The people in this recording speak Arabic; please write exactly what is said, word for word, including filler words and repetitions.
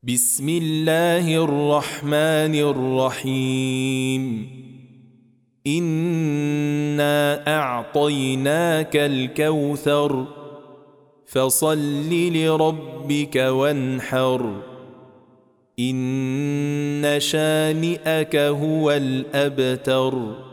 بسم الله الرحمن الرحيم إنا أعطيناك الكوثر فصل لربك وانحر إن شانئك هو الأبتر.